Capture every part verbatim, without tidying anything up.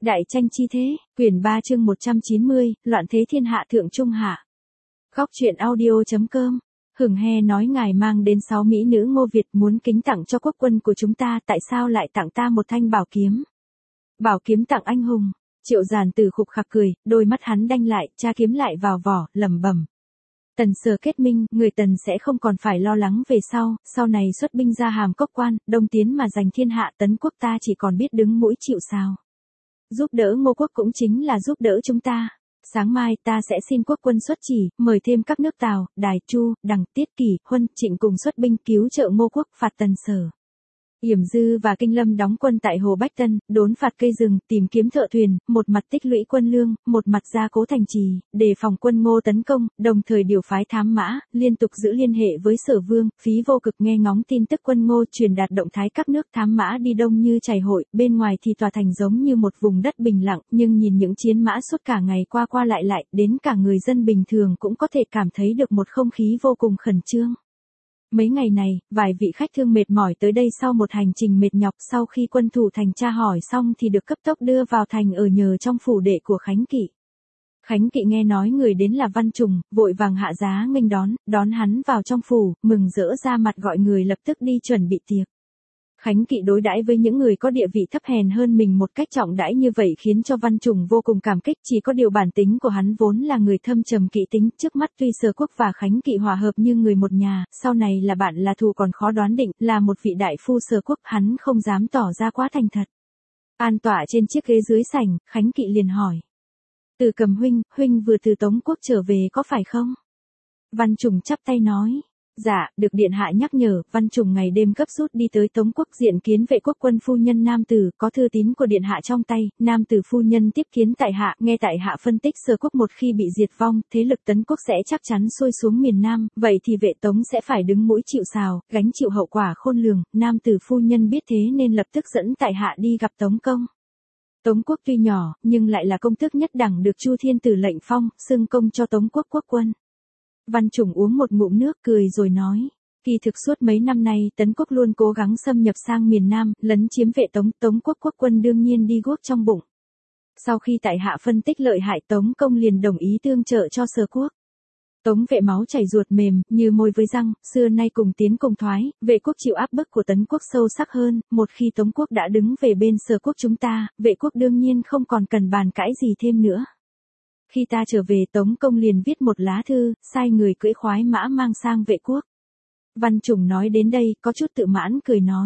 Đại tranh chi thế, quyển ba chương một trăm chín mươi, loạn thế thiên hạ thượng trung hạ. Góc truyện audio.com, Hửng He nói ngài mang đến sáu mỹ nữ Ngô Việt muốn kính tặng cho quốc quân của chúng ta, tại sao lại tặng ta một thanh bảo kiếm? Bảo kiếm tặng anh hùng. Triệu Giản Tử khục khặc cười, đôi mắt hắn đanh lại, tra kiếm lại vào vỏ, lẩm bẩm. Tần Sở kết minh, người Tần sẽ không còn phải lo lắng về sau, sau này xuất binh ra hàm cốc quan, đông tiến mà giành thiên hạ, Tấn quốc ta chỉ còn biết đứng mũi chịu sào. Giúp đỡ Ngô quốc cũng chính là giúp đỡ chúng ta. Sáng mai ta sẽ xin quốc quân xuất chỉ, mời thêm các nước Tào, Đài, Chu, Đằng, Tiết Kỷ, Huân, Trịnh cùng xuất binh cứu trợ Ngô quốc, phạt Tần Sở. Yểm Dư và Kinh Lâm đóng quân tại Hồ Bách Tân, đốn phạt cây rừng, tìm kiếm thợ thuyền, một mặt tích lũy quân lương, một mặt gia cố thành trì, đề phòng quân Ngô tấn công, đồng thời điều phái thám mã, liên tục giữ liên hệ với Sở Vương, Phí Vô Cực nghe ngóng tin tức quân Ngô truyền đạt động thái các nước thám mã đi đông như chảy hội, bên ngoài thì tòa thành giống như một vùng đất bình lặng, nhưng nhìn những chiến mã suốt cả ngày qua qua lại lại, đến cả người dân bình thường cũng có thể cảm thấy được một không khí vô cùng khẩn trương. Mấy ngày này, vài vị khách thương mệt mỏi tới đây sau một hành trình mệt nhọc, sau khi quân thủ thành tra hỏi xong thì được cấp tốc đưa vào thành ở nhờ trong phủ đệ của Khánh Kỵ. Khánh Kỵ nghe nói người đến là Văn Trùng, vội vàng hạ giá nghênh đón, đón hắn vào trong phủ, mừng rỡ ra mặt gọi người lập tức đi chuẩn bị tiệc. Khánh Kỵ đối đãi với những người có địa vị thấp hèn hơn mình một cách trọng đãi như vậy khiến cho Văn Trùng vô cùng cảm kích, chỉ có điều bản tính của hắn vốn là người thâm trầm kỵ tính, trước mắt tuy Sở Quốc và Khánh Kỵ hòa hợp như người một nhà, sau này là bạn là thù còn khó đoán định, là một vị đại phu Sở Quốc, hắn không dám tỏ ra quá thành thật. An tọa trên chiếc ghế dưới sảnh, Khánh Kỵ liền hỏi: Từ Cầm huynh, huynh vừa từ Tống quốc trở về có phải không? Văn Trùng chắp tay nói: Dạ, được điện hạ nhắc nhở. Văn Trùng ngày đêm gấp rút đi tới Tống quốc diện kiến vệ quốc quân phu nhân Nam Tử, có thư tín của điện hạ trong tay. Nam Tử phu nhân tiếp kiến tại hạ, nghe tại hạ phân tích Sở Quốc một khi bị diệt vong, thế lực Tấn quốc sẽ chắc chắn xuôi xuống miền Nam, vậy thì vệ Tống sẽ phải đứng mũi chịu sào, gánh chịu hậu quả khôn lường. Nam Tử phu nhân biết thế nên lập tức dẫn tại hạ đi gặp Tống công. Tống quốc tuy nhỏ, nhưng lại là công tước nhất đẳng được Chu Thiên Tử lệnh phong, xưng công cho Tống quốc quốc quân. Văn Trùng uống một ngụm nước cười rồi nói: Kỳ thực suốt mấy năm nay Tấn quốc luôn cố gắng xâm nhập sang miền Nam, lấn chiếm vệ Tống, Tống quốc quốc quân đương nhiên đi guốc trong bụng. Sau khi tại hạ phân tích lợi hại, Tống công liền đồng ý tương trợ cho Sở Quốc. Tống vệ máu chảy ruột mềm, như môi với răng, xưa nay cùng tiến cùng thoái, vệ quốc chịu áp bức của Tấn quốc sâu sắc hơn, một khi Tống quốc đã đứng về bên Sở Quốc chúng ta, vệ quốc đương nhiên không còn cần bàn cãi gì thêm nữa. Khi ta trở về Tống công liền viết một lá thư, sai người cưỡi khoái mã mang sang vệ quốc. Văn Trùng nói đến đây, có chút tự mãn cười nói: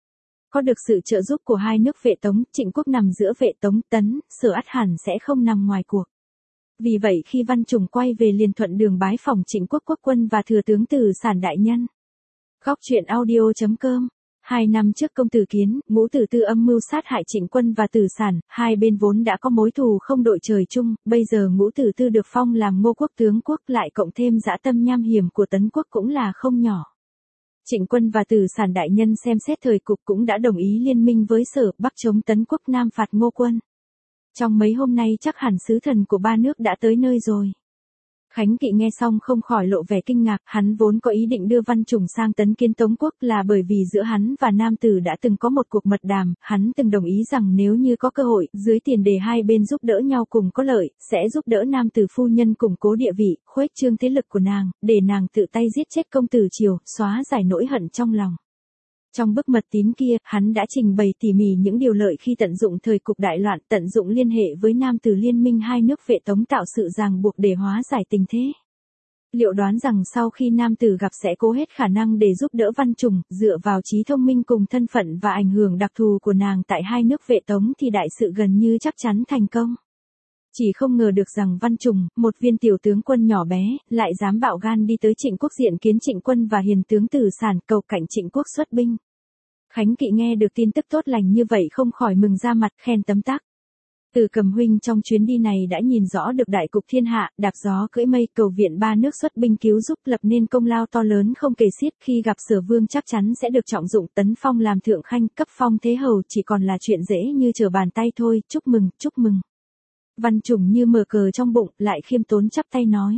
Có được sự trợ giúp của hai nước vệ Tống, Trịnh quốc nằm giữa vệ Tống, Tấn, Sở ắt hẳn sẽ không nằm ngoài cuộc. Vì vậy khi Văn Trùng quay về liền thuận đường bái phỏng Trịnh quốc quốc quân và thừa tướng Tử Sản đại nhân. Góc truyện audio.com. Hai năm trước công tử Kiến, Ngũ Tử Tư âm mưu sát hại Trịnh quân và Tử Sản, hai bên vốn đã có mối thù không đội trời chung, bây giờ Ngũ Tử Tư được phong làm Ngô quốc tướng quốc, lại cộng thêm dã tâm nham hiểm của Tấn quốc cũng là không nhỏ. Trịnh quân và Tử Sản đại nhân xem xét thời cục cũng đã đồng ý liên minh với Sở Bắc chống Tấn quốc, Nam phạt Ngô quân. Trong mấy hôm nay chắc hẳn sứ thần của ba nước đã tới nơi rồi. Khánh Kỵ nghe xong không khỏi lộ vẻ kinh ngạc, hắn vốn có ý định đưa Văn Trùng sang tấn kiến Tống quốc là bởi vì giữa hắn và Nam Tử đã từng có một cuộc mật đàm, hắn từng đồng ý rằng nếu như có cơ hội, dưới tiền đề hai bên giúp đỡ nhau cùng có lợi, sẽ giúp đỡ Nam Tử phu nhân củng cố địa vị, khuếch trương thế lực của nàng, để nàng tự tay giết chết công tử Triều, xóa giải nỗi hận trong lòng. Trong bức mật tín kia, hắn đã trình bày tỉ mỉ những điều lợi khi tận dụng thời cục đại loạn, tận dụng liên hệ với Nam Tử liên minh hai nước vệ Tống tạo sự ràng buộc để hóa giải tình thế. Liệu đoán rằng sau khi Nam Tử gặp sẽ cố hết khả năng để giúp đỡ Văn Trùng, dựa vào trí thông minh cùng thân phận và ảnh hưởng đặc thù của nàng tại hai nước vệ Tống thì đại sự gần như chắc chắn thành công. Chỉ không ngờ được rằng Văn Trùng, một viên tiểu tướng quân nhỏ bé, lại dám bạo gan đi tới Trịnh quốc diện kiến Trịnh quân và hiền tướng Tử Sản cầu cạnh Trịnh quốc xuất binh. Khánh Kỵ nghe được tin tức tốt lành như vậy không khỏi mừng ra mặt, khen tấm tắc. Từ Cầm huynh trong chuyến đi này đã nhìn rõ được đại cục thiên hạ, đạp gió cưỡi mây cầu viện ba nước xuất binh cứu giúp, lập nên công lao to lớn không kể xiết, khi gặp Sở Vương chắc chắn sẽ được trọng dụng, tấn phong làm thượng khanh, cấp phong thế hầu chỉ còn là chuyện dễ như trở bàn tay thôi, chúc mừng, chúc mừng. Văn Trùng như mở cờ trong bụng, lại khiêm tốn chắp tay nói: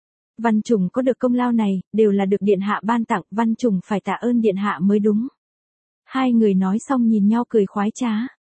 Văn Trùng có được công lao này, đều là được điện hạ ban tặng, Văn Trùng phải tạ ơn điện hạ mới đúng. Hai người nói xong nhìn nhau cười khoái trá.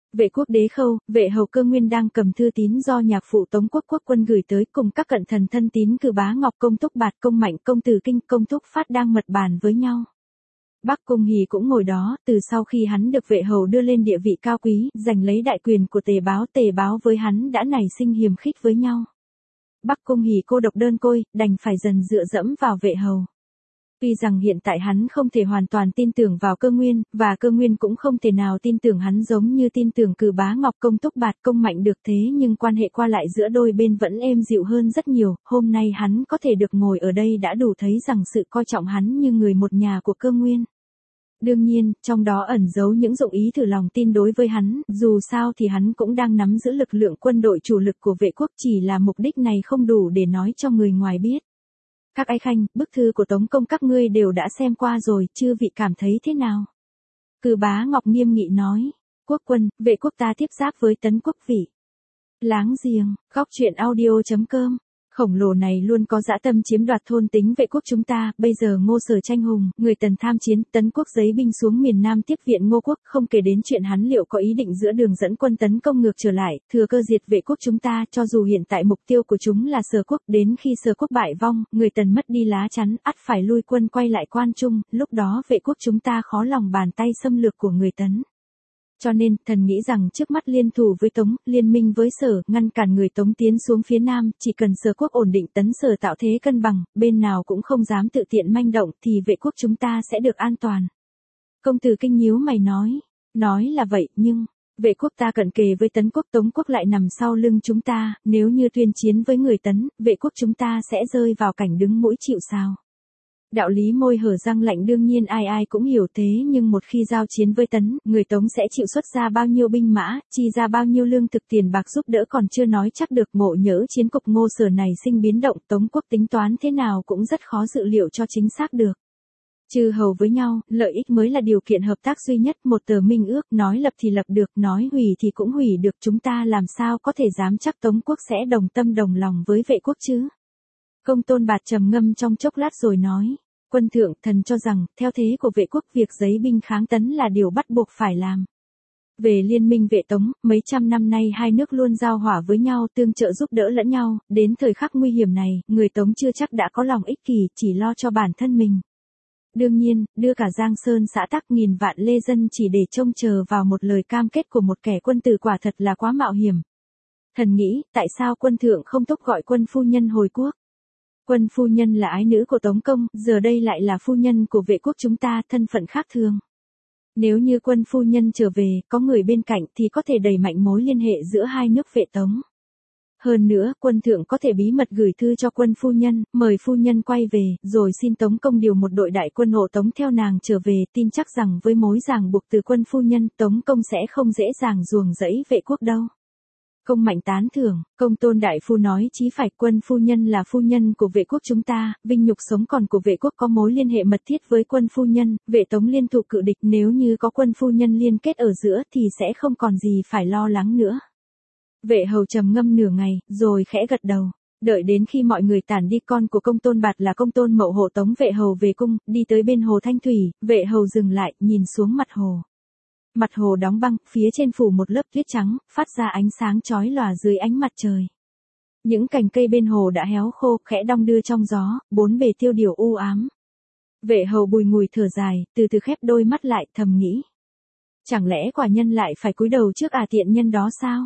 Vệ quốc đế Khâu, vệ hầu Cơ Nguyên đang cầm thư tín do nhạc phụ Tống quốc quốc quân gửi tới cùng các cận thần thân tín cử bá Ngọc Công Túc Bạt Công Mạnh Công Tử Kinh Công Túc Phát đang mật bàn với nhau. Bắc Cung Hỉ cũng ngồi đó, từ sau khi hắn được vệ hầu đưa lên địa vị cao quý, giành lấy đại quyền của Tề Báo, Tề Báo với hắn đã nảy sinh hiềm khích với nhau. Bắc Cung Hỉ cô độc đơn côi, đành phải dần dựa dẫm vào vệ hầu. Tuy rằng hiện tại hắn không thể hoàn toàn tin tưởng vào Cơ Nguyên, và Cơ Nguyên cũng không thể nào tin tưởng hắn giống như tin tưởng cử bá Ngọc Công Túc Bạt Công Mạnh được, thế nhưng quan hệ qua lại giữa đôi bên vẫn êm dịu hơn rất nhiều. Hôm nay hắn có thể được ngồi ở đây đã đủ thấy rằng sự coi trọng hắn như người một nhà của Cơ Nguyên. Đương nhiên, trong đó ẩn giấu những dụng ý thử lòng tin đối với hắn, dù sao thì hắn cũng đang nắm giữ lực lượng quân đội chủ lực của vệ quốc, chỉ là mục đích này không đủ để nói cho người ngoài biết. Các ái khanh, bức thư của Tống công các ngươi đều đã xem qua rồi, chư vị cảm thấy thế nào? Cử bá Ngọc nghiêm nghị nói, quốc quân, vệ quốc ta tiếp giáp với Tấn quốc vị. Láng giềng, góc truyện audio chấm com. Khổng lồ này luôn có dã tâm chiếm đoạt thôn tính vệ quốc chúng ta, bây giờ Ngô Sở tranh hùng, người Tần tham chiến, Tấn quốc giấy binh xuống miền Nam tiếp viện Ngô quốc, không kể đến chuyện hắn liệu có ý định giữa đường dẫn quân tấn công ngược trở lại, thừa cơ diệt vệ quốc chúng ta, cho dù hiện tại mục tiêu của chúng là Sở quốc, đến khi Sở quốc bại vong, người Tần mất đi lá chắn, ắt phải lui quân quay lại Quan Trung, lúc đó vệ quốc chúng ta khó lòng bàn tay xâm lược của người Tấn. Cho nên, thần nghĩ rằng trước mắt liên thủ với Tống, liên minh với Sở, ngăn cản người Tống tiến xuống phía Nam, chỉ cần Sở quốc ổn định Tấn Sở tạo thế cân bằng, bên nào cũng không dám tự tiện manh động, thì vệ quốc chúng ta sẽ được an toàn. Công tử Kinh nhíu mày nói, nói là vậy, nhưng, vệ quốc ta cận kề với Tấn quốc, Tống quốc lại nằm sau lưng chúng ta, nếu như tuyên chiến với người Tấn, vệ quốc chúng ta sẽ rơi vào cảnh đứng mũi chịu sào. Đạo lý môi hở răng lạnh đương nhiên ai ai cũng hiểu thế, nhưng một khi giao chiến với Tấn, người Tống sẽ chịu xuất ra bao nhiêu binh mã, chi ra bao nhiêu lương thực tiền bạc giúp đỡ còn chưa nói chắc được. Ngộ nhỡ chiến cục Ngô Sở này sinh biến động, Tống quốc tính toán thế nào cũng rất khó dự liệu cho chính xác được. Chư hầu với nhau, lợi ích mới là điều kiện hợp tác duy nhất, một tờ minh ước, nói lập thì lập được, nói hủy thì cũng hủy được, chúng ta làm sao có thể dám chắc Tống quốc sẽ đồng tâm đồng lòng với vệ quốc chứ? Công Tôn Bạt trầm ngâm trong chốc lát rồi nói, quân thượng, thần cho rằng, theo thế của vệ quốc, việc giấy binh kháng Tấn là điều bắt buộc phải làm. Về liên minh vệ Tống, mấy trăm năm nay hai nước luôn giao hỏa với nhau, tương trợ giúp đỡ lẫn nhau, đến thời khắc nguy hiểm này, người Tống chưa chắc đã có lòng ích kỷ, chỉ lo cho bản thân mình. Đương nhiên, đưa cả Giang Sơn xã tắc nghìn vạn lê dân chỉ để trông chờ vào một lời cam kết của một kẻ quân tử quả thật là quá mạo hiểm. Thần nghĩ, tại sao quân thượng không tốc gọi quân phu nhân hồi quốc? Quân phu nhân là ái nữ của Tống công, giờ đây lại là phu nhân của vệ quốc chúng ta, thân phận khác thường. Nếu như quân phu nhân trở về, có người bên cạnh thì có thể đẩy mạnh mối liên hệ giữa hai nước vệ Tống. Hơn nữa, quân thượng có thể bí mật gửi thư cho quân phu nhân, mời phu nhân quay về, rồi xin Tống công điều một đội đại quân hộ Tống theo nàng trở về, tin chắc rằng với mối ràng buộc từ quân phu nhân, Tống công sẽ không dễ dàng ruồng rẫy vệ quốc đâu. Công Mạnh tán thưởng, Công Tôn đại phu nói chí phải, quân phu nhân là phu nhân của vệ quốc chúng ta, vinh nhục sống còn của vệ quốc có mối liên hệ mật thiết với quân phu nhân, vệ Tống liên thủ cự địch, nếu như có quân phu nhân liên kết ở giữa thì sẽ không còn gì phải lo lắng nữa. Vệ hầu trầm ngâm nửa ngày, rồi khẽ gật đầu. Đợi đến khi mọi người tản đi, con của Công Tôn Bạt là Công Tôn Mậu hộ tống vệ hầu về cung, đi tới bên hồ Thanh Thủy, vệ hầu dừng lại, nhìn xuống mặt hồ. Mặt hồ đóng băng, phía trên phủ một lớp tuyết trắng, phát ra ánh sáng chói lòa dưới ánh mặt trời. Những cành cây bên hồ đã héo khô, khẽ đong đưa trong gió, bốn bề tiêu điều u ám. Vệ hầu bùi ngùi thở dài, từ từ khép đôi mắt lại, thầm nghĩ. Chẳng lẽ quả nhân lại phải cúi đầu trước à tiện nhân đó sao?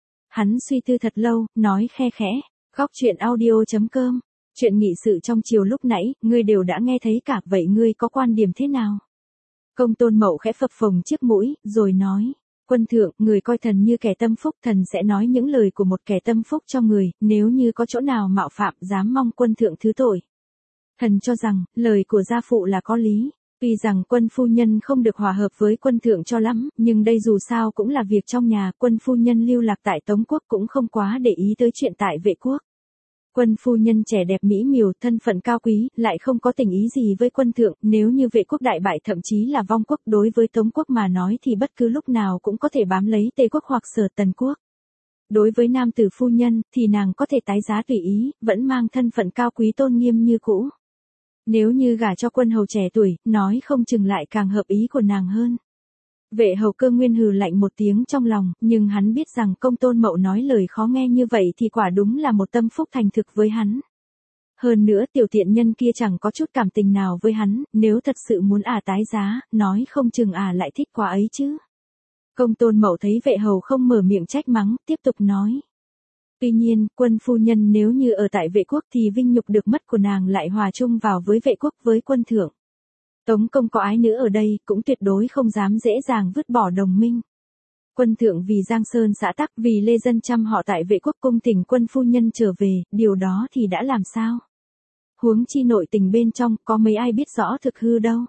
Hắn suy tư thật lâu, nói khe khẽ, góc truyện audio chấm com. Chuyện nghị sự trong chiều lúc nãy, ngươi đều đã nghe thấy cả, vậy ngươi có quan điểm thế nào? Công Tôn Mậu khẽ phập phồng chiếc mũi, rồi nói, quân thượng, người coi thần như kẻ tâm phúc, thần sẽ nói những lời của một kẻ tâm phúc cho người, nếu như có chỗ nào mạo phạm, dám mong quân thượng thứ tội. Thần cho rằng, lời của gia phụ là có lý. Tuy rằng quân phu nhân không được hòa hợp với quân thượng cho lắm, nhưng đây dù sao cũng là việc trong nhà, quân phu nhân lưu lạc tại Tống quốc cũng không quá để ý tới chuyện tại vệ quốc. Quân phu nhân trẻ đẹp mỹ miều, thân phận cao quý, lại không có tình ý gì với quân thượng, nếu như vệ quốc đại bại thậm chí là vong quốc, đối với Tống quốc mà nói thì bất cứ lúc nào cũng có thể bám lấy Tề quốc hoặc Sở Tần quốc. Đối với nam tử phu nhân, thì nàng có thể tái giá tùy ý, vẫn mang thân phận cao quý tôn nghiêm như cũ. Nếu như gả cho quân hầu trẻ tuổi, nói không chừng lại càng hợp ý của nàng hơn. Vệ hầu Cơ Nguyên hừ lạnh một tiếng trong lòng, nhưng hắn biết rằng Công Tôn Mậu nói lời khó nghe như vậy thì quả đúng là một tâm phúc thành thực với hắn. Hơn nữa tiểu tiện nhân kia chẳng có chút cảm tình nào với hắn, nếu thật sự muốn ả tái giá, nói không chừng ả lại thích quả ấy chứ. Công Tôn Mậu thấy vệ hầu không mở miệng trách mắng, tiếp tục nói. Tuy nhiên, quân phu nhân nếu như ở tại vệ quốc thì vinh nhục được mất của nàng lại hòa chung vào với vệ quốc với quân thượng. Tống công có ái nữ ở đây cũng tuyệt đối không dám dễ dàng vứt bỏ đồng minh. Quân thượng vì Giang Sơn xã tắc, vì lê dân chăm họ tại vệ quốc cung thỉnh quân phu nhân trở về, điều đó thì đã làm sao? Huống chi nội tình bên trong có mấy ai biết rõ thực hư đâu.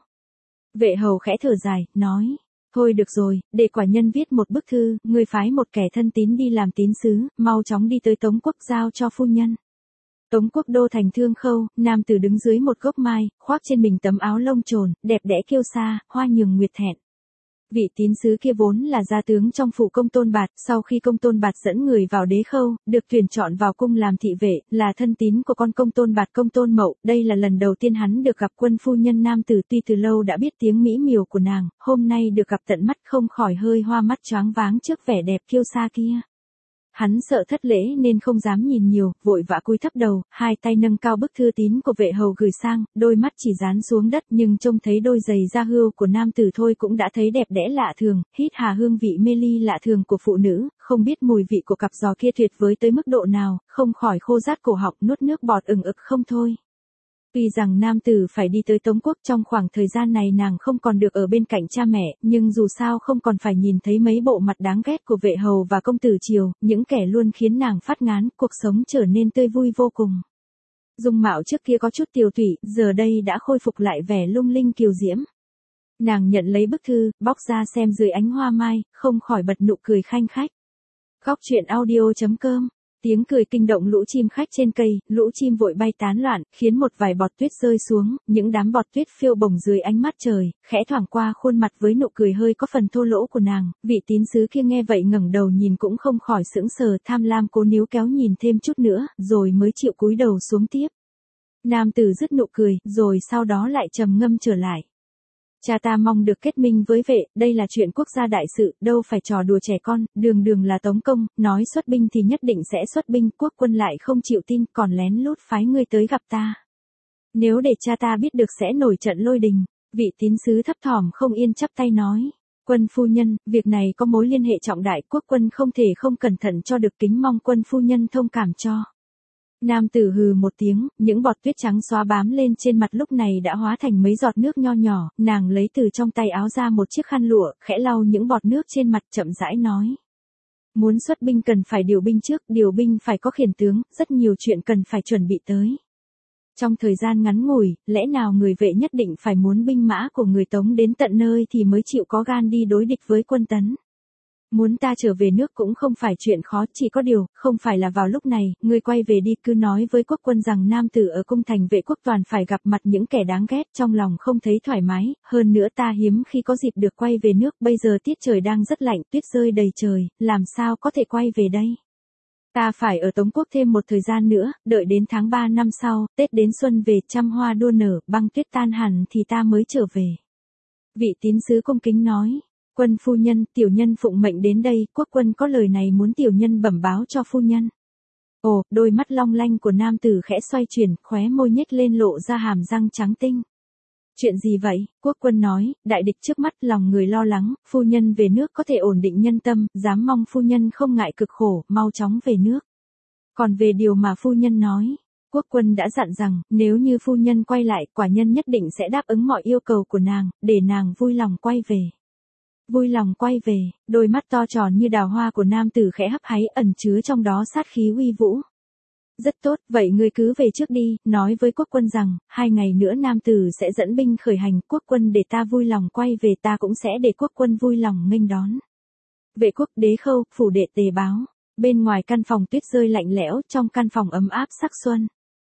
Vệ hầu khẽ thở dài, nói. Thôi được rồi, để quả nhân viết một bức thư, ngươi phái một kẻ thân tín đi làm tín sứ, mau chóng đi tới Tống quốc giao cho phu nhân. Tống quốc đô thành Thương Khâu, nam tử đứng dưới một gốc mai, khoác trên mình tấm áo lông trồn, đẹp đẽ kiêu sa, hoa nhường nguyệt thẹn. Vị tín sứ kia vốn là gia tướng trong phủ Công Tôn Bạt, sau khi Công Tôn Bạt dẫn người vào Đế Khâu, được tuyển chọn vào cung làm thị vệ, là thân tín của con Công Tôn Bạt Công Tôn Mậu, đây là lần đầu tiên hắn được gặp quân phu nhân nam tử, tuy từ lâu đã biết tiếng mỹ miều của nàng, hôm nay được gặp tận mắt không khỏi hơi hoa mắt choáng váng trước vẻ đẹp kiêu sa kia. Hắn sợ thất lễ nên không dám nhìn nhiều, vội vã cúi thấp đầu, hai tay nâng cao bức thư tín của vệ hầu gửi sang, đôi mắt chỉ dán xuống đất nhưng trông thấy đôi giày da hươu của nam tử thôi cũng đã thấy đẹp đẽ lạ thường, hít hà hương vị mê ly lạ thường của phụ nữ, không biết mùi vị của cặp giò kia tuyệt với tới mức độ nào, không khỏi khô rát cổ họng nuốt nước bọt ừng ực không thôi. Tuy rằng nam tử phải đi tới Tống quốc trong khoảng thời gian này nàng không còn được ở bên cạnh cha mẹ, nhưng dù sao không còn phải nhìn thấy mấy bộ mặt đáng ghét của vệ hầu và công tử triều, những kẻ luôn khiến nàng phát ngán, cuộc sống trở nên tươi vui vô cùng. Dung mạo trước kia có chút tiều tụy, giờ đây đã khôi phục lại vẻ lung linh kiều diễm. Nàng nhận lấy bức thư, bóc ra xem dưới ánh hoa mai, không khỏi bật nụ cười khanh khách. Góc truyện audio chấm com. Tiếng cười kinh động lũ chim khách trên cây, lũ chim vội bay tán loạn, khiến một vài bọt tuyết rơi xuống, những đám bọt tuyết phiêu bồng dưới ánh mắt trời, khẽ thoảng qua khuôn mặt với nụ cười hơi có phần thô lỗ của nàng, vị tín sứ kia nghe vậy ngẩng đầu nhìn cũng không khỏi sững sờ, tham lam cố níu kéo nhìn thêm chút nữa, rồi mới chịu cúi đầu xuống tiếp. Nam tử dứt nụ cười, rồi sau đó lại trầm ngâm trở lại. Cha ta mong được kết minh với vệ, đây là chuyện quốc gia đại sự, đâu phải trò đùa trẻ con, đường đường là Tống công, nói xuất binh thì nhất định sẽ xuất binh, quốc quân lại không chịu tin, còn lén lút phái ngươi tới gặp ta. Nếu để cha ta biết được sẽ nổi trận lôi đình, vị tín sứ thấp thỏm không yên chắp tay nói. Quân phu nhân, việc này có mối liên hệ trọng đại, quốc quân không thể không cẩn thận cho được, kính mong quân phu nhân thông cảm cho. Nam tử hừ một tiếng, những bọt tuyết trắng xóa bám lên trên mặt lúc này đã hóa thành mấy giọt nước nho nhỏ, nàng lấy từ trong tay áo ra một chiếc khăn lụa, khẽ lau những bọt nước trên mặt, chậm rãi nói. Muốn xuất binh cần phải điều binh trước, điều binh phải có khiển tướng, rất nhiều chuyện cần phải chuẩn bị tới. Trong thời gian ngắn ngủi, lẽ nào người vệ nhất định phải muốn binh mã của người Tống đến tận nơi thì mới chịu có gan đi đối địch với quân Tấn. Muốn ta trở về nước cũng không phải chuyện khó, chỉ có điều, không phải là vào lúc này, ngươi quay về đi, cứ nói với quốc quân rằng nam tử ở cung thành vệ quốc toàn phải gặp mặt những kẻ đáng ghét, trong lòng không thấy thoải mái, hơn nữa ta hiếm khi có dịp được quay về nước, bây giờ tiết trời đang rất lạnh, tuyết rơi đầy trời, làm sao có thể quay về đây. Ta phải ở Tống quốc thêm một thời gian nữa, đợi đến tháng ba năm sau, Tết đến xuân về, trăm hoa đua nở, băng tuyết tan hẳn thì ta mới trở về. Vị tín sứ cung kính nói. Quân phu nhân, tiểu nhân phụng mệnh đến đây, quốc quân có lời này muốn tiểu nhân bẩm báo cho phu nhân. Ồ, đôi mắt long lanh của nam tử khẽ xoay chuyển, khóe môi nhếch lên lộ ra hàm răng trắng tinh. Chuyện gì vậy? Quốc quân nói, đại địch trước mắt, lòng người lo lắng, phu nhân về nước có thể ổn định nhân tâm, dám mong phu nhân không ngại cực khổ, mau chóng về nước. Còn về điều mà phu nhân nói, quốc quân đã dặn rằng, nếu như phu nhân quay lại, quả nhân nhất định sẽ đáp ứng mọi yêu cầu của nàng, để nàng vui lòng quay về. Vui lòng quay về, đôi mắt to tròn như đào hoa của nam tử khẽ hấp háy, ẩn chứa trong đó sát khí uy vũ. Rất tốt, vậy ngươi cứ về trước đi, nói với quốc quân rằng, hai ngày nữa nam tử sẽ dẫn binh khởi hành, quốc quân để ta vui lòng quay về, ta cũng sẽ để quốc quân vui lòng nghênh đón. Vệ quốc Đế Khâu, phủ đệ Tề Báo, bên ngoài căn phòng tuyết rơi lạnh lẽo, trong căn phòng ấm áp sắc xuân.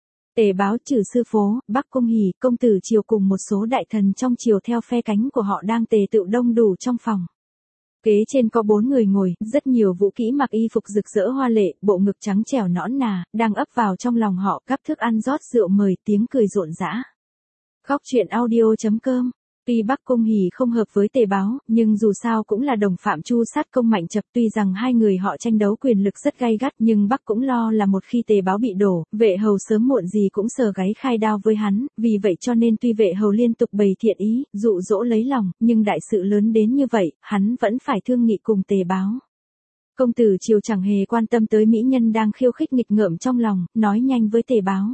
Tề Báo trừ sư phố, Bắc Cung Hỉ, công tử triều cùng một số đại thần trong triều theo phe cánh của họ đang tề tựu đông đủ trong phòng. Kế trên có bốn người ngồi, rất nhiều vũ kỹ mặc y phục rực rỡ hoa lệ, bộ ngực trắng trẻo nõn nà, đang ấp vào trong lòng họ, gắp thức ăn rót rượu mời, tiếng cười rộn rã. Góc truyện audio chấm com Tuy Bắc Cung Hỉ không hợp với Tề Báo, nhưng dù sao cũng là đồng phạm Chu sát Công Mạnh Chập, tuy rằng hai người họ tranh đấu quyền lực rất gay gắt, nhưng Bắc cũng lo là một khi Tề Báo bị đổ, Vệ Hầu sớm muộn gì cũng sờ gáy khai đao với hắn, vì vậy cho nên tuy Vệ Hầu liên tục bày thiện ý, dụ dỗ lấy lòng, nhưng đại sự lớn đến như vậy, hắn vẫn phải thương nghị cùng Tề Báo. Công tử Triều chẳng hề quan tâm tới mỹ nhân đang khiêu khích nghịch ngợm trong lòng, nói nhanh với Tề Báo.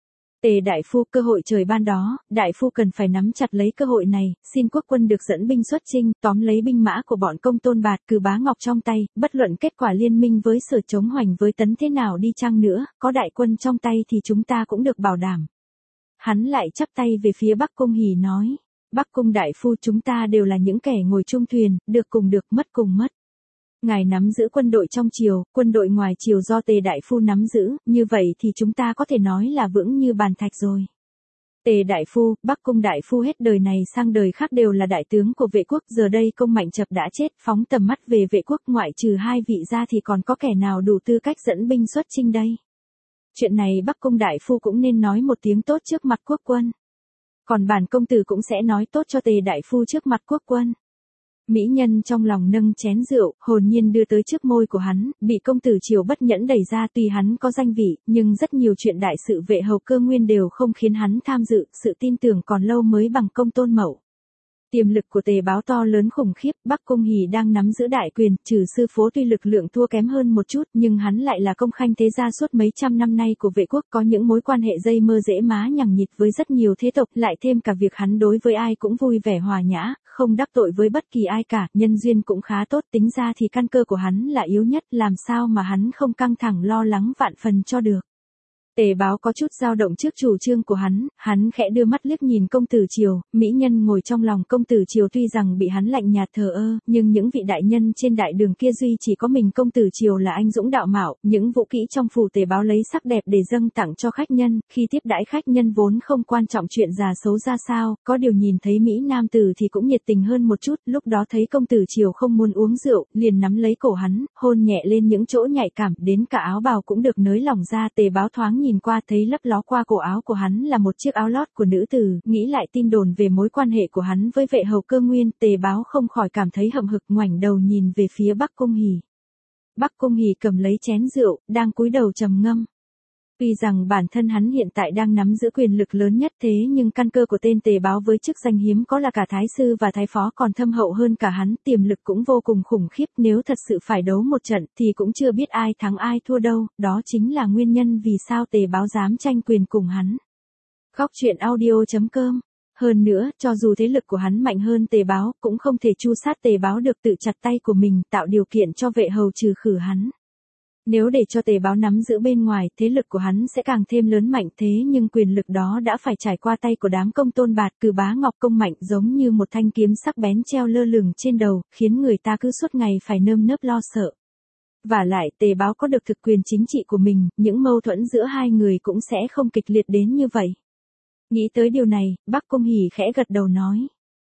Tề đại phu, cơ hội trời ban đó, đại phu cần phải nắm chặt lấy cơ hội này, xin quốc quân được dẫn binh xuất chinh, tóm lấy binh mã của bọn Công Tôn Bạt, Cừ Bá Ngọc trong tay, bất luận kết quả liên minh với Sở chống hoành với Tấn thế nào đi chăng nữa, có đại quân trong tay thì chúng ta cũng được bảo đảm. Hắn lại chắp tay về phía Bắc Cung Hỉ nói, Bắc Cung đại phu, chúng ta đều là những kẻ ngồi chung thuyền, được cùng được, mất cùng mất. Ngài nắm giữ quân đội trong triều, quân đội ngoài triều do Tề đại phu nắm giữ, như vậy thì chúng ta có thể nói là vững như bàn thạch rồi. Tề đại phu, Bắc Cung đại phu hết đời này sang đời khác đều là đại tướng của Vệ quốc, giờ đây Công Mạnh Chập đã chết, phóng tầm mắt về Vệ quốc, ngoại trừ hai vị ra thì còn có kẻ nào đủ tư cách dẫn binh xuất chinh đây. Chuyện này Bắc Cung đại phu cũng nên nói một tiếng tốt trước mặt quốc quân. Còn bản công tử cũng sẽ nói tốt cho Tề đại phu trước mặt quốc quân. Mỹ nhân trong lòng nâng chén rượu, hồn nhiên đưa tới trước môi của hắn, bị công tử Triều bất nhẫn đẩy ra, tuy hắn có danh vị, nhưng rất nhiều chuyện đại sự Vệ Hầu cơ nguyên đều không khiến hắn tham dự, sự tin tưởng còn lâu mới bằng Công Tôn Mậu. Tiềm lực của Tề Báo to lớn khủng khiếp, Bắc Cung Hỉ đang nắm giữ đại quyền, trừ sư phố tuy lực lượng thua kém hơn một chút, nhưng hắn lại là công khanh thế gia suốt mấy trăm năm nay của Vệ quốc, có những mối quan hệ dây mơ dễ má nhằng nhịt với rất nhiều thế tộc, lại thêm cả việc hắn đối với ai cũng vui vẻ hòa nhã, không đắc tội với bất kỳ ai cả, nhân duyên cũng khá tốt, tính ra thì căn cơ của hắn là yếu nhất, làm sao mà hắn không căng thẳng lo lắng vạn phần cho được. Tề Báo có chút dao động trước chủ trương của hắn, hắn khẽ đưa mắt liếc nhìn công tử Triều, mỹ nhân ngồi trong lòng công tử Triều tuy rằng bị hắn lạnh nhạt thờ ơ, nhưng những vị đại nhân trên đại đường kia duy chỉ có mình công tử Triều là anh dũng đạo mạo, những vũ kỹ trong phủ Tề Báo lấy sắc đẹp để dâng tặng cho khách nhân, khi tiếp đãi khách nhân vốn không quan trọng chuyện già xấu ra sao, có điều nhìn thấy mỹ nam tử thì cũng nhiệt tình hơn một chút, lúc đó thấy công tử Triều không muốn uống rượu, liền nắm lấy cổ hắn, hôn nhẹ lên những chỗ nhạy cảm, đến cả áo bào cũng được nới lỏng ra. Tề Báo thoáng nhìn qua thấy lấp ló qua cổ áo của hắn là một chiếc áo lót của nữ tử, nghĩ lại tin đồn về mối quan hệ của hắn với Vệ Hầu cơ nguyên, Tề Báo không khỏi cảm thấy hậm hực, ngoảnh đầu nhìn về phía Bắc Cung Hỉ. Bắc Cung Hỉ cầm lấy chén rượu, đang cúi đầu trầm ngâm. Tuy rằng bản thân hắn hiện tại đang nắm giữ quyền lực lớn nhất thế nhưng căn cơ của tên Tề Báo với chức danh hiếm có là cả thái sư và thái phó còn thâm hậu hơn cả hắn, tiềm lực cũng vô cùng khủng khiếp, nếu thật sự phải đấu một trận thì cũng chưa biết ai thắng ai thua đâu, đó chính là nguyên nhân vì sao Tề Báo dám tranh quyền cùng hắn. Góc truyện audio chấm com. Hơn nữa, cho dù thế lực của hắn mạnh hơn Tề Báo, cũng không thể tru sát Tề Báo được, tự chặt tay của mình, tạo điều kiện cho Vệ Hầu trừ khử hắn. Nếu để cho Tề Báo nắm giữ bên ngoài, thế lực của hắn sẽ càng thêm lớn mạnh, thế nhưng quyền lực đó đã phải trải qua tay của đám Công Tôn Bạt, Cừ Bá Ngọc, Công Mạnh, giống như một thanh kiếm sắc bén treo lơ lửng trên đầu, khiến người ta cứ suốt ngày phải nơm nớp lo sợ. Và lại, Tề Báo có được thực quyền chính trị của mình, những mâu thuẫn giữa hai người cũng sẽ không kịch liệt đến như vậy. Nghĩ tới điều này, Bắc Cung Hỉ khẽ gật đầu nói.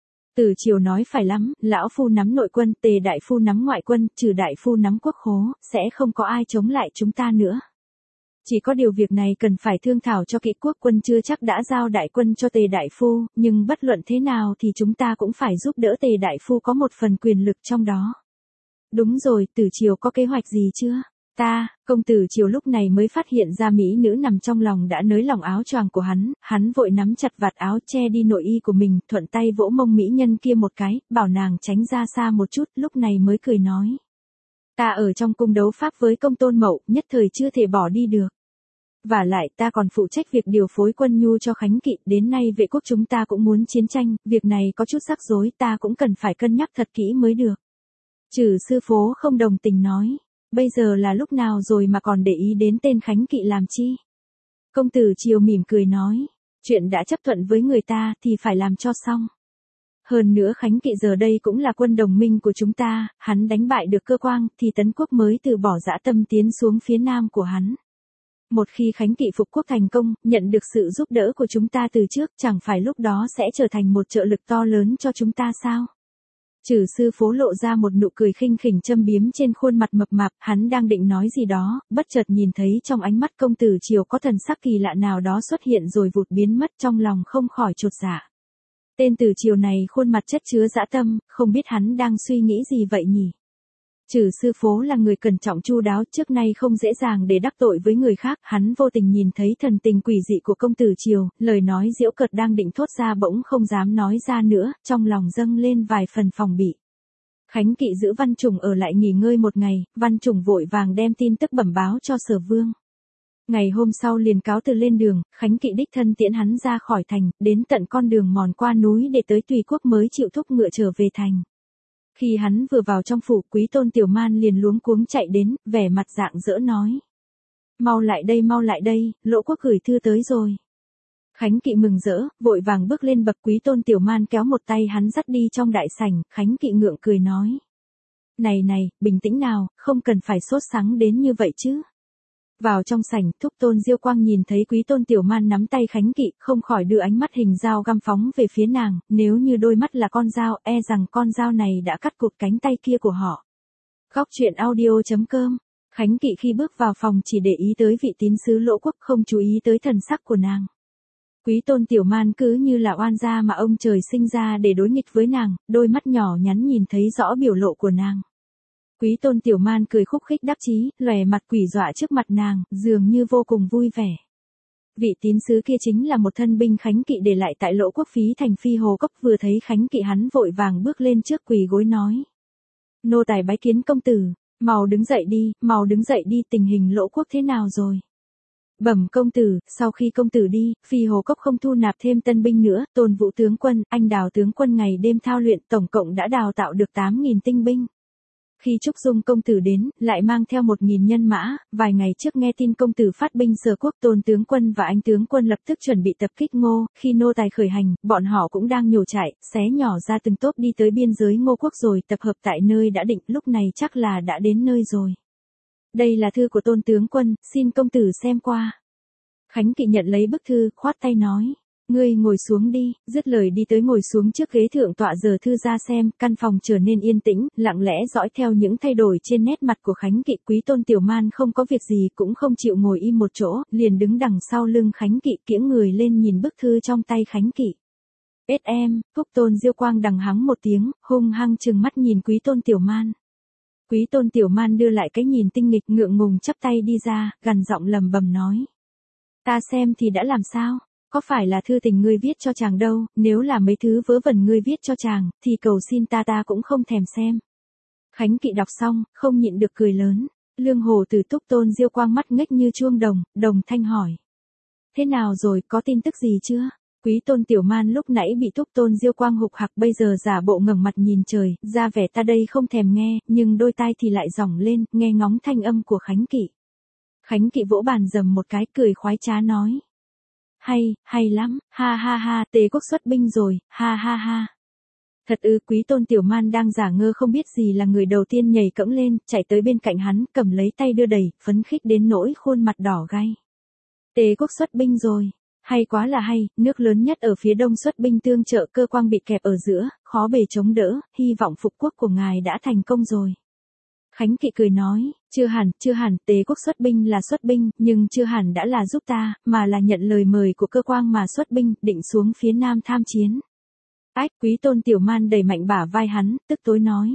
Từ Triều nói phải lắm, lão phu nắm nội quân, Tề đại phu nắm ngoại quân, trừ đại phu nắm quốc khố, sẽ không có ai chống lại chúng ta nữa. Chỉ có điều việc này cần phải thương thảo cho kỹ, quốc quân chưa chắc đã giao đại quân cho Tề đại phu, nhưng bất luận thế nào thì chúng ta cũng phải giúp đỡ Tề đại phu có một phần quyền lực trong đó. Đúng rồi, Từ Triều có kế hoạch gì chưa? Ta, công tử Triều lúc này mới phát hiện ra mỹ nữ nằm trong lòng đã nới lỏng áo choàng của hắn, hắn vội nắm chặt vạt áo che đi nội y của mình, thuận tay vỗ mông mỹ nhân kia một cái, bảo nàng tránh ra xa một chút, lúc này mới cười nói. Ta ở trong cung đấu pháp với Công Tôn Mậu, nhất thời chưa thể bỏ đi được. Và lại ta còn phụ trách việc điều phối quân nhu cho Khánh Kỵ, đến nay Vệ quốc chúng ta cũng muốn chiến tranh, việc này có chút rắc rối, ta cũng cần phải cân nhắc thật kỹ mới được. Trừ sư phố không đồng tình nói. Bây giờ là lúc nào rồi mà còn để ý đến tên Khánh Kỵ làm chi? Công tử Triều mỉm cười nói, chuyện đã chấp thuận với người ta thì phải làm cho xong. Hơn nữa Khánh Kỵ giờ đây cũng là quân đồng minh của chúng ta, hắn đánh bại được Cơ Quang thì Tấn Quốc mới từ bỏ dã tâm tiến xuống phía nam của hắn. Một khi Khánh Kỵ phục quốc thành công, nhận được sự giúp đỡ của chúng ta từ trước, chẳng phải lúc đó sẽ trở thành một trợ lực to lớn cho chúng ta sao? Trừ sư phố lộ ra một nụ cười khinh khỉnh châm biếm trên khuôn mặt mập mạp, hắn đang định nói gì đó, bất chợt nhìn thấy trong ánh mắt công tử Triều có thần sắc kỳ lạ nào đó xuất hiện rồi vụt biến mất, trong lòng không khỏi chột dạ. Tên Từ Triều này khuôn mặt chất chứa dã tâm, không biết hắn đang suy nghĩ gì vậy nhỉ? Trừ sư phố là người cẩn trọng chu đáo, trước nay không dễ dàng để đắc tội với người khác, hắn vô tình nhìn thấy thần tình quỷ dị của công tử Triều, lời nói giễu cợt đang định thốt ra bỗng không dám nói ra nữa, trong lòng dâng lên vài phần phòng bị. Khánh Kỵ giữ Văn Trùng ở lại nghỉ ngơi một ngày, Văn Trùng vội vàng đem tin tức bẩm báo cho Sở Vương. Ngày hôm sau liền cáo từ lên đường, Khánh Kỵ đích thân tiễn hắn ra khỏi thành, đến tận con đường mòn qua núi để tới Tùy Quốc mới chịu thúc ngựa trở về thành. Khi hắn vừa vào trong phủ, Quý Tôn Tiểu Man liền luống cuống chạy đến, vẻ mặt rạng rỡ nói. Mau lại đây mau lại đây, Lỗ Quốc gửi thư tới rồi. Khánh Kỵ mừng rỡ, vội vàng bước lên bậc. Quý Tôn Tiểu Man kéo một tay hắn dắt đi trong đại sảnh, Khánh Kỵ ngượng cười nói. Này này, bình tĩnh nào, không cần phải sốt sắng đến như vậy chứ. Vào trong sảnh, Thúc Tôn Diêu Quang nhìn thấy Quý Tôn Tiểu Man nắm tay Khánh Kỵ, không khỏi đưa ánh mắt hình dao găm phóng về phía nàng, nếu như đôi mắt là con dao, e rằng con dao này đã cắt cụt cánh tay kia của họ. Góc truyện audio chấm com. Khánh Kỵ khi bước vào phòng chỉ để ý tới vị tín sứ Lỗ Quốc, không chú ý tới thần sắc của nàng. Quý Tôn Tiểu Man cứ như là oan gia mà ông trời sinh ra để đối nghịch với nàng, đôi mắt nhỏ nhắn nhìn thấy rõ biểu lộ của nàng. Quý Tôn Tiểu Man cười khúc khích đắc chí, lòe mặt quỷ dọa trước mặt nàng, dường như vô cùng vui vẻ. Vị tín sứ kia chính là một thân binh Khánh Kỵ để lại tại Lỗ Quốc phí thành Phi Hồ Cốc, vừa thấy Khánh Kỵ hắn vội vàng bước lên trước quỳ gối nói. Nô tài bái kiến công tử, mau đứng dậy đi, mau đứng dậy đi, tình hình Lỗ Quốc thế nào rồi? Bẩm công tử, sau khi công tử đi, Phi Hồ Cốc không thu nạp thêm tân binh nữa, Tôn Vũ tướng quân, anh Đào tướng quân ngày đêm thao luyện tổng cộng đã đào tạo được tám nghìn tinh binh. Khi Trúc Dung công tử đến, lại mang theo một nghìn nhân mã, vài ngày trước nghe tin công tử phát binh Sở Quốc, Tôn tướng quân và anh tướng quân lập tức chuẩn bị tập kích Ngô, khi nô tài khởi hành, bọn họ cũng đang nhổ chạy, xé nhỏ ra từng tốp đi tới biên giới Ngô Quốc rồi, tập hợp tại nơi đã định, lúc này chắc là đã đến nơi rồi. Đây là thư của Tôn tướng quân, xin công tử xem qua. Khánh Kỵ nhận lấy bức thư, khoát tay nói. Ngươi ngồi xuống đi, dứt lời đi tới ngồi xuống trước ghế thượng tọa giở thư ra xem, căn phòng trở nên yên tĩnh, lặng lẽ dõi theo những thay đổi trên nét mặt của Khánh Kỵ. Quý Tôn Tiểu Man không có việc gì cũng không chịu ngồi im một chỗ, liền đứng đằng sau lưng Khánh Kỵ kiễng người lên nhìn bức thư trong tay Khánh Kỵ. Ết em, Thúc Tôn Diêu Quang đằng hắng một tiếng, hung hăng trừng mắt nhìn Quý Tôn Tiểu Man. Quý Tôn Tiểu Man đưa lại cái nhìn tinh nghịch, ngượng ngùng chắp tay đi ra, gằn giọng lầm bầm nói. Ta xem thì đã làm sao? Có phải là thư tình ngươi viết cho chàng đâu, nếu là mấy thứ vớ vẩn ngươi viết cho chàng, thì cầu xin ta ta cũng không thèm xem. Khánh Kỵ đọc xong, không nhịn được cười lớn. Lương Hồ từ Túc Tôn Diêu Quang mắt ngếch như chuông đồng, đồng thanh hỏi. Thế nào rồi, có tin tức gì chưa? Quý Tôn Tiểu Man lúc nãy bị Túc Tôn Diêu Quang hục hặc, bây giờ giả bộ ngẩng mặt nhìn trời, ra vẻ ta đây không thèm nghe, nhưng đôi tai thì lại dỏng lên, nghe ngóng thanh âm của Khánh Kỵ. Khánh Kỵ vỗ bàn dầm một cái, cười khoái trá nói. Hay, hay lắm, ha ha ha, Tề Quốc xuất binh rồi, ha ha ha. Thật ư? Quý Tôn Tiểu Man đang giả ngơ không biết gì là người đầu tiên nhảy cẫng lên, chạy tới bên cạnh hắn, cầm lấy tay đưa đẩy, phấn khích đến nỗi khuôn mặt đỏ gay. Tề Quốc xuất binh rồi, hay quá là hay, nước lớn nhất ở phía đông xuất binh tương trợ, Cơ Quang bị kẹp ở giữa, khó bề chống đỡ, hy vọng phục quốc của ngài đã thành công rồi. Khánh Kỵ cười nói, chưa hẳn, chưa hẳn, Tề Quốc xuất binh là xuất binh, nhưng chưa hẳn đã là giúp ta, mà là nhận lời mời của Cơ Quang mà xuất binh, định xuống phía nam tham chiến. Ách, Quý Tôn Tiểu Man đẩy mạnh bả vai hắn, tức tối nói.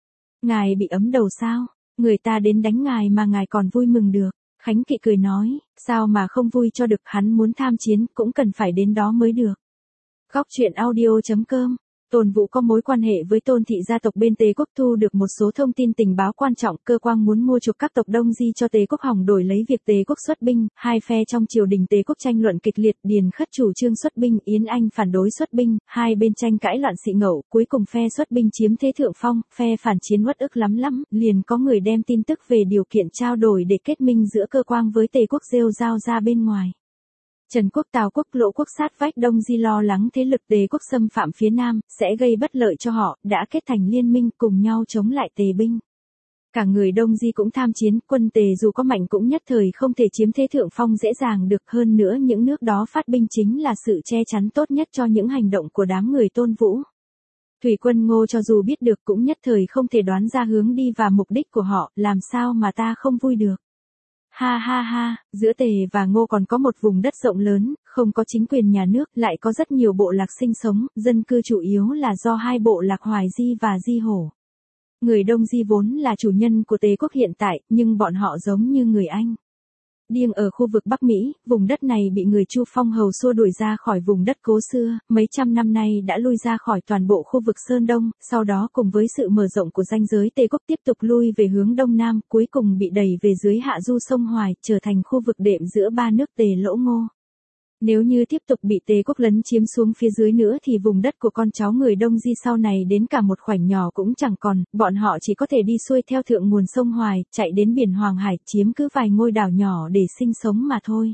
Ngài bị ấm đầu sao? Người ta đến đánh ngài mà ngài còn vui mừng được. Khánh Kỵ cười nói, sao mà không vui cho được, hắn muốn tham chiến, cũng cần phải đến đó mới được. Góc truyện audio chấm com. Tôn Vũ có mối quan hệ với Tôn thị gia tộc bên Tề Quốc, thu được một số thông tin tình báo quan trọng, Cơ Quang muốn mua chuộc các tộc Đông Di cho Tề Quốc hỏng đổi lấy việc Tề Quốc xuất binh, hai phe trong triều đình Tề Quốc tranh luận kịch liệt, Điền Khất chủ trương xuất binh, Yến Anh phản đối xuất binh, hai bên tranh cãi loạn xị ngẫu, cuối cùng phe xuất binh chiếm thế thượng phong, phe phản chiến uất ức lắm lắm, liền có người đem tin tức về điều kiện trao đổi để kết minh giữa Cơ Quang với Tề Quốc rêu rao ra bên ngoài. Trần Quốc, Tào Quốc, Lỗ Quốc sát vách Đông Di lo lắng thế lực Tề Quốc xâm phạm phía Nam, sẽ gây bất lợi cho họ, đã kết thành liên minh cùng nhau chống lại Tề binh. Cả người Đông Di cũng tham chiến, quân Tề dù có mạnh cũng nhất thời không thể chiếm thế thượng phong dễ dàng được, hơn nữa những nước đó phát binh chính là sự che chắn tốt nhất cho những hành động của đám người Tôn Vũ. Thủy quân Ngô cho dù biết được cũng nhất thời không thể đoán ra hướng đi và mục đích của họ, làm sao mà ta không vui được. Ha ha ha, giữa Tề và Ngô còn có một vùng đất rộng lớn, không có chính quyền nhà nước, lại có rất nhiều bộ lạc sinh sống, dân cư chủ yếu là do hai bộ lạc Hoài Di và Di Hổ. Người Đông Di vốn là chủ nhân của Tề quốc hiện tại, nhưng bọn họ giống như người Anh. Điêng ở khu vực Bắc Mỹ, vùng đất này bị người Chu Phong Hầu xua đuổi ra khỏi vùng đất cố xưa, mấy trăm năm nay đã lui ra khỏi toàn bộ khu vực Sơn Đông, sau đó cùng với sự mở rộng của ranh giới Tề quốc tiếp tục lui về hướng Đông Nam, cuối cùng bị đẩy về dưới hạ du sông Hoài, trở thành khu vực đệm giữa ba nước Tề Lỗ Ngô. Nếu như tiếp tục bị Tề quốc lấn chiếm xuống phía dưới nữa thì vùng đất của con cháu người Đông Di sau này đến cả một khoảnh nhỏ cũng chẳng còn, bọn họ chỉ có thể đi xuôi theo thượng nguồn sông Hoài, chạy đến biển Hoàng Hải, chiếm cứ vài ngôi đảo nhỏ để sinh sống mà thôi.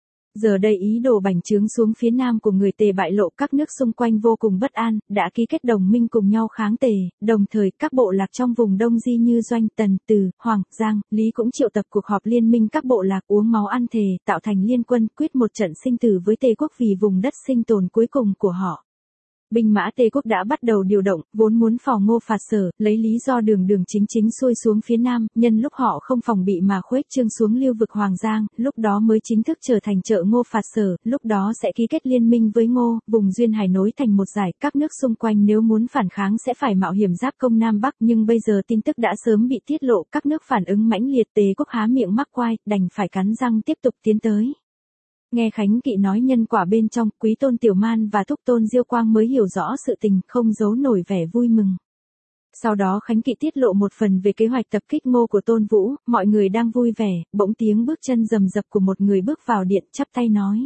Giờ đây ý đồ bành trướng xuống phía nam của người Tề bại lộ, các nước xung quanh vô cùng bất an, đã ký kết đồng minh cùng nhau kháng Tề, đồng thời các bộ lạc trong vùng Đông Di như Doanh, Tần, Từ, Hoàng, Giang, Lý cũng triệu tập cuộc họp liên minh các bộ lạc uống máu ăn thề, tạo thành liên quân quyết một trận sinh tử với Tề quốc vì vùng đất sinh tồn cuối cùng của họ. Binh mã Tề quốc đã bắt đầu điều động, vốn muốn phò Ngô phạt Sở, lấy lý do đường đường chính chính xuôi xuống phía nam, nhân lúc họ không phòng bị mà khuếch trương xuống lưu vực Hoàng Giang, lúc đó mới chính thức trở thành trợ Ngô phạt Sở, lúc đó sẽ ký kết liên minh với Ngô, vùng duyên hải nối thành một dải, các nước xung quanh nếu muốn phản kháng sẽ phải mạo hiểm giáp công Nam Bắc, nhưng bây giờ tin tức đã sớm bị tiết lộ, các nước phản ứng mãnh liệt, Tề quốc há miệng mắc quai, đành phải cắn răng tiếp tục tiến tới. Nghe Khánh Kỵ nói nhân quả bên trong, Quý Tôn Tiểu Man và Thúc Tôn Diêu Quang mới hiểu rõ sự tình, không giấu nổi vẻ vui mừng. Sau đó Khánh Kỵ tiết lộ một phần về kế hoạch tập kích Ngô của Tôn Vũ, mọi người đang vui vẻ, bỗng tiếng bước chân rầm rập của một người bước vào điện, chắp tay nói.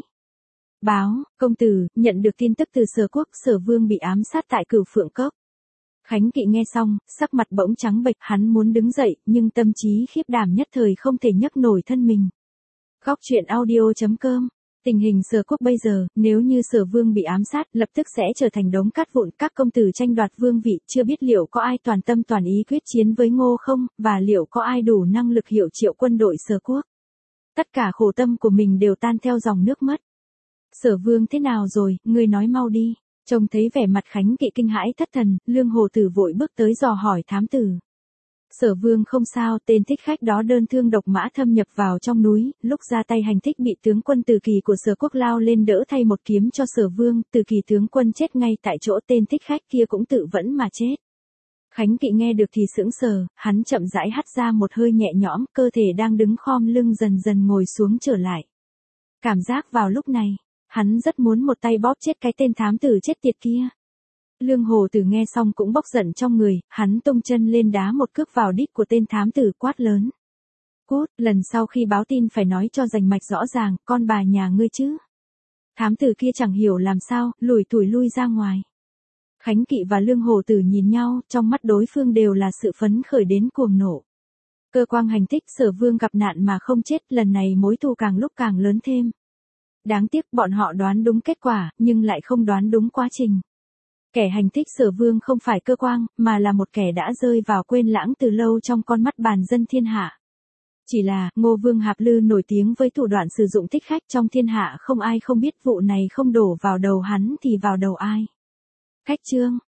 Báo, công tử, nhận được tin tức từ Sở quốc, Sở Vương bị ám sát tại Cửu Phượng Cốc. Khánh Kỵ nghe xong, sắc mặt bỗng trắng bệch, hắn muốn đứng dậy, nhưng tâm trí khiếp đảm nhất thời không thể nhấc nổi thân mình. Góc truyện audio chấm com. Tình hình Sở quốc bây giờ, nếu như Sở Vương bị ám sát, lập tức sẽ trở thành đống cát vụn, các công tử tranh đoạt vương vị, chưa biết liệu có ai toàn tâm toàn ý quyết chiến với Ngô không, và liệu có ai đủ năng lực hiệu triệu quân đội Sở quốc. Tất cả khổ tâm của mình đều tan theo dòng nước mất. Sở Vương thế nào rồi, ngươi nói mau đi. Trông thấy vẻ mặt Khánh Kỵ kinh hãi thất thần, Lương Hồ Tử vội bước tới dò hỏi thám tử. Sở Vương không sao, tên thích khách đó đơn thương độc mã thâm nhập vào trong núi, lúc ra tay hành thích bị tướng quân Từ Kỳ của Sở quốc lao lên đỡ thay một kiếm cho Sở Vương, Từ Kỳ tướng quân chết ngay tại chỗ, tên thích khách kia cũng tự vẫn mà chết. Khánh Kỵ nghe được thì sững sờ, hắn chậm rãi hắt ra một hơi nhẹ nhõm, cơ thể đang đứng khom lưng dần dần ngồi xuống trở lại. Cảm giác vào lúc này, hắn rất muốn một tay bóp chết cái tên thám tử chết tiệt kia. Lương Hồ Tử nghe xong cũng bốc giận trong người, hắn tung chân lên đá một cước vào đít của tên thám tử, quát lớn. Cút, lần sau khi báo tin phải nói cho rành mạch rõ ràng, con bà nhà ngươi chứ. Thám tử kia chẳng hiểu làm sao, lủi thủi lui ra ngoài. Khánh Kỵ và Lương Hồ Tử nhìn nhau, trong mắt đối phương đều là sự phấn khởi đến cuồng nộ. Cơ quan hành thích Sở Vương gặp nạn mà không chết, lần này mối thù càng lúc càng lớn thêm. Đáng tiếc bọn họ đoán đúng kết quả, nhưng lại không đoán đúng quá trình. Kẻ hành thích Sở Vương không phải Cơ Quang, mà là một kẻ đã rơi vào quên lãng từ lâu trong con mắt bàn dân thiên hạ. Chỉ là, Ngô Vương Hạp Lư nổi tiếng với thủ đoạn sử dụng thích khách trong thiên hạ, không ai không biết, vụ này không đổ vào đầu hắn thì vào đầu ai. Khách trương,